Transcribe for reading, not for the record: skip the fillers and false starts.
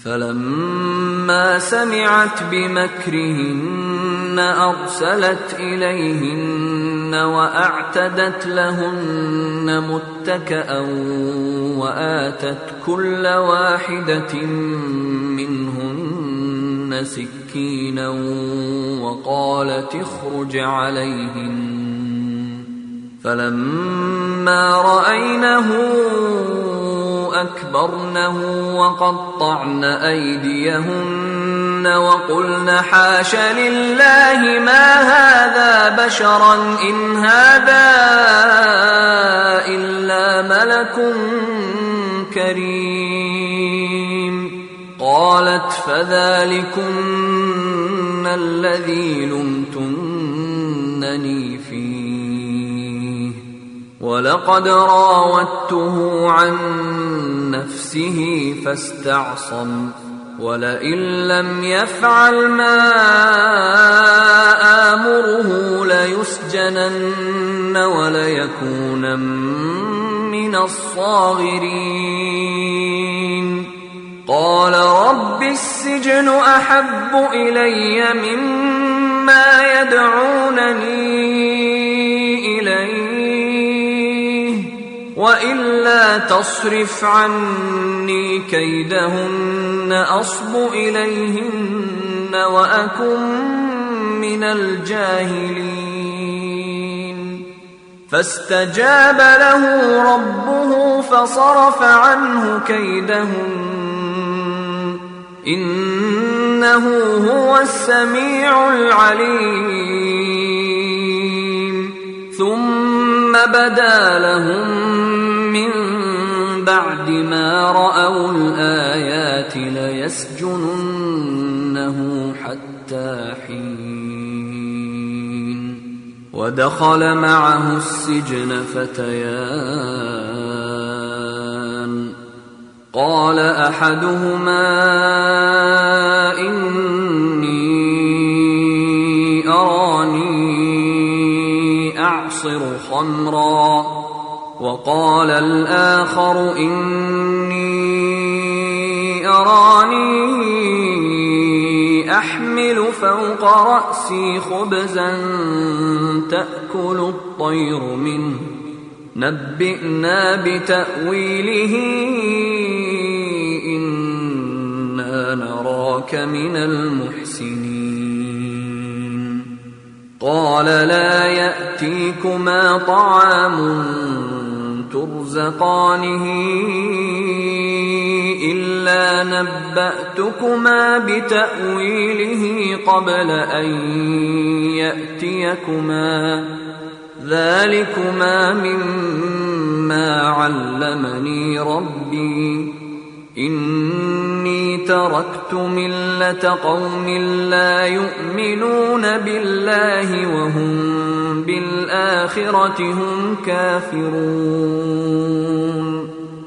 فلما سمعت بمكرهن أرسلت إليهن وأعتدت لهن متكأ وآتت كل واحدة منهن سكينا وقالت اخرج عليهن فلما رأينه أكبرنه وقطعن أيديهن وقلن حاش لله ما هذا بشرا إن هذا إلا ملك كريم. قالت فذلكن الذي لمتنني فيه ولقد راودته عن نفسه فاستعصم ولئن لم يفعل ما آمره ليسجنن وليكونن من الصاغرين. قال رب السجن أحب إلي مما يدعونني إليه وإلا تصرف عني كيدهن أصب إليهن وأكن من الجاهلين. فاستجاب له ربه فصرف عنه كيدهن إنه هو السميع العليم. ثم بدا لهم من بعد ما رأوا الآيات ليسجننه حتى حين. ودخل معه السجن فتيان قال أحدهما إني أراني أعصر خمرا وقال الآخر إني أراني أحمل فوق رأسي خبزا تأكل الطير منه نبئنا بتأويله إنا نراك من المحسنين. قال لا يأتيكما طعام ترزقانه إلا نبأتكما بتأويله قبل أن يأتيكما ذلكما مما علمني ربي إني تركت ملة قوم لا يؤمنون بالله وهم بالآخرة هم كافرون.